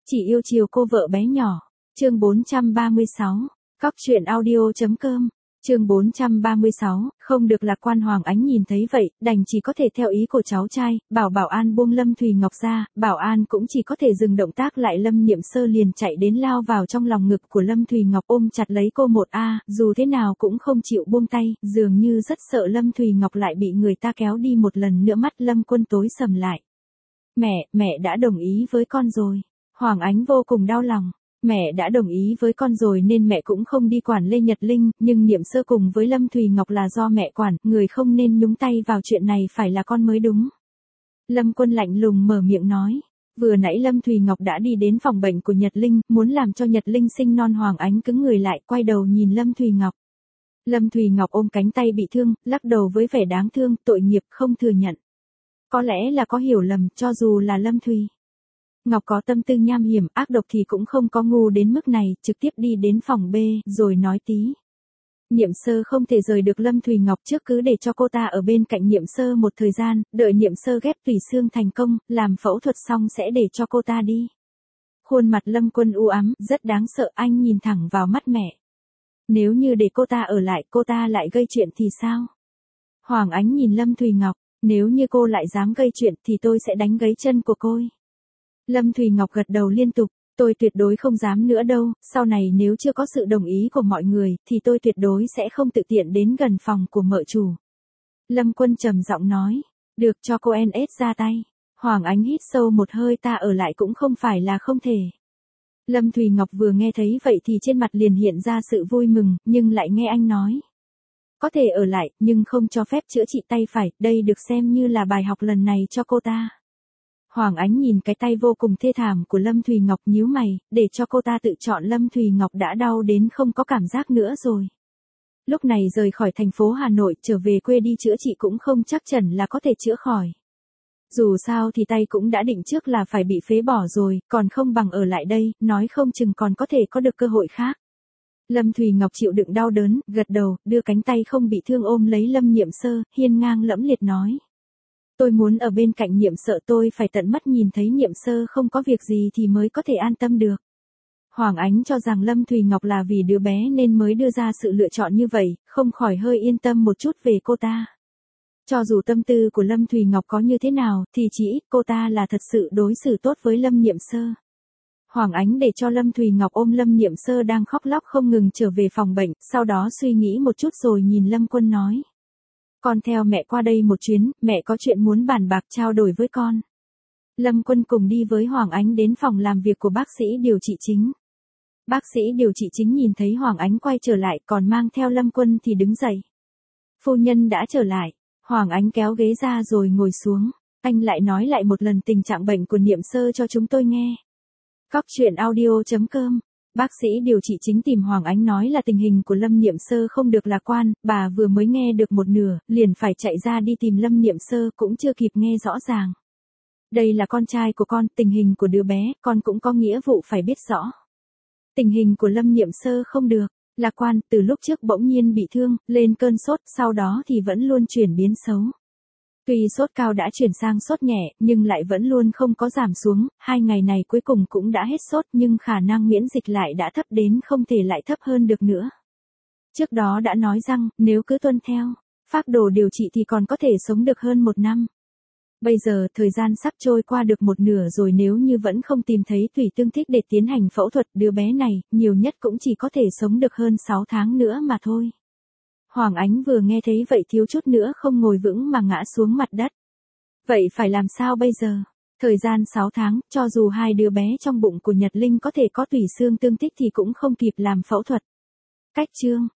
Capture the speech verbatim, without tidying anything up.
Chỉ yêu chiều cô vợ bé nhỏ. Chương bốn trăm ba mươi sáu. Cóc truyện audio.com. Chương bốn trăm ba mươi sáu, không được lạc quan. Hoàng Ánh nhìn thấy vậy, đành chỉ có thể theo ý của cháu trai, bảo Bảo An buông Lâm Thùy Ngọc ra. Bảo An cũng chỉ có thể dừng động tác lại. Lâm Niệm Sơ liền chạy đến lao vào trong lòng ngực của Lâm Thùy Ngọc, ôm chặt lấy cô một a, dù thế nào cũng không chịu buông tay, dường như rất sợ Lâm Thùy Ngọc lại bị người ta kéo đi một lần nữa. Mắt Lâm Quân tối sầm lại. Mẹ, mẹ đã đồng ý với con rồi. Hoàng Ánh vô cùng đau lòng. Mẹ đã đồng ý với con rồi nên mẹ cũng không đi quản Lê Nhật Linh, nhưng Niệm Sơ cùng với Lâm Thùy Ngọc là do mẹ quản, người không nên nhúng tay vào chuyện này phải là con mới đúng. Lâm Quân lạnh lùng mở miệng nói. Vừa nãy Lâm Thùy Ngọc đã đi đến phòng bệnh của Nhật Linh, muốn làm cho Nhật Linh sinh non. Hoàng Ánh cứng người lại, quay đầu nhìn Lâm Thùy Ngọc. Lâm Thùy Ngọc ôm cánh tay bị thương, lắc đầu với vẻ đáng thương, tội nghiệp không thừa nhận. Có lẽ là có hiểu lầm, cho dù là Lâm Thùy Ngọc có tâm tư nham hiểm, ác độc thì cũng không có ngu đến mức này, trực tiếp đi đến phòng B, rồi nói tí. Niệm Sơ không thể rời được Lâm Thùy Ngọc, trước cứ để cho cô ta ở bên cạnh Niệm Sơ một thời gian, đợi Niệm Sơ ghép tủy xương thành công, làm phẫu thuật xong sẽ để cho cô ta đi. Khuôn mặt Lâm Quân u ám, rất đáng sợ, anh nhìn thẳng vào mắt mẹ. Nếu như để cô ta ở lại, cô ta lại gây chuyện thì sao? Hoàng Ánh nhìn Lâm Thùy Ngọc, nếu như cô lại dám gây chuyện thì tôi sẽ đánh gãy chân của cô. Lâm Thùy Ngọc gật đầu liên tục, tôi tuyệt đối không dám nữa đâu, sau này nếu chưa có sự đồng ý của mọi người, thì tôi tuyệt đối sẽ không tự tiện đến gần phòng của mợ chủ. Lâm Quân trầm giọng nói, được, cho cô en ét ra tay. Hoàng Ánh hít sâu một hơi, ta ở lại cũng không phải là không thể. Lâm Thùy Ngọc vừa nghe thấy vậy thì trên mặt liền hiện ra sự vui mừng, nhưng lại nghe anh nói. Có thể ở lại, nhưng không cho phép chữa trị tay phải, đây được xem như là bài học lần này cho cô ta. Hoàng Ánh nhìn cái tay vô cùng thê thảm của Lâm Thùy Ngọc, nhíu mày, để cho cô ta tự chọn. Lâm Thùy Ngọc đã đau đến không có cảm giác nữa rồi. Lúc này rời khỏi thành phố Hà Nội trở về quê đi chữa trị cũng không chắc chắn là có thể chữa khỏi. Dù sao thì tay cũng đã định trước là phải bị phế bỏ rồi, còn không bằng ở lại đây, nói không chừng còn có thể có được cơ hội khác. Lâm Thùy Ngọc chịu đựng đau đớn, gật đầu, đưa cánh tay không bị thương ôm lấy Lâm Niệm Sơ, hiên ngang lẫm liệt nói. Tôi muốn ở bên cạnh Niệm Sơ, tôi phải tận mắt nhìn thấy Niệm Sơ không có việc gì thì mới có thể an tâm được. Hoàng Ánh cho rằng Lâm Thùy Ngọc là vì đứa bé nên mới đưa ra sự lựa chọn như vậy, không khỏi hơi yên tâm một chút về cô ta. Cho dù tâm tư của Lâm Thùy Ngọc có như thế nào, thì chỉ ít cô ta là thật sự đối xử tốt với Lâm Niệm Sơ. Hoàng Ánh để cho Lâm Thùy Ngọc ôm Lâm Niệm Sơ đang khóc lóc không ngừng trở về phòng bệnh, sau đó suy nghĩ một chút rồi nhìn Lâm Quân nói. Con theo mẹ qua đây một chuyến, mẹ có chuyện muốn bàn bạc trao đổi với con. Lâm Quân cùng đi với Hoàng Ánh đến phòng làm việc của bác sĩ điều trị chính. Bác sĩ điều trị chính nhìn thấy Hoàng Ánh quay trở lại còn mang theo Lâm Quân thì đứng dậy. Phu nhân đã trở lại. Hoàng Ánh kéo ghế ra rồi ngồi xuống. Anh lại nói lại một lần tình trạng bệnh của Niệm Sơ cho chúng tôi nghe. Cóc truyện audio.com. Bác sĩ điều trị chính tìm Hoàng Ánh nói là tình hình của Lâm Niệm Sơ không được lạc quan, bà vừa mới nghe được một nửa, liền phải chạy ra đi tìm Lâm Niệm Sơ, cũng chưa kịp nghe rõ ràng. Đây là con trai của con, tình hình của đứa bé, con cũng có nghĩa vụ phải biết rõ. Tình hình của Lâm Niệm Sơ không được lạc quan, từ lúc trước bỗng nhiên bị thương, lên cơn sốt, sau đó thì vẫn luôn chuyển biến xấu. Tuy sốt cao đã chuyển sang sốt nhẹ, nhưng lại vẫn luôn không có giảm xuống, hai ngày này cuối cùng cũng đã hết sốt nhưng khả năng miễn dịch lại đã thấp đến không thể lại thấp hơn được nữa. Trước đó đã nói rằng, nếu cứ tuân theo phác đồ điều trị thì còn có thể sống được hơn một năm. Bây giờ, thời gian sắp trôi qua được một nửa rồi, nếu như vẫn không tìm thấy tủy tương thích để tiến hành phẫu thuật, đứa bé này, nhiều nhất cũng chỉ có thể sống được hơn sáu tháng nữa mà thôi. Hoàng Ánh vừa nghe thấy vậy thiếu chút nữa không ngồi vững mà ngã xuống mặt đất. Vậy phải làm sao bây giờ? Thời gian sáu tháng, cho dù hai đứa bé trong bụng của Nhật Linh có thể có tủy xương tương thích thì cũng không kịp làm phẫu thuật. Cách chương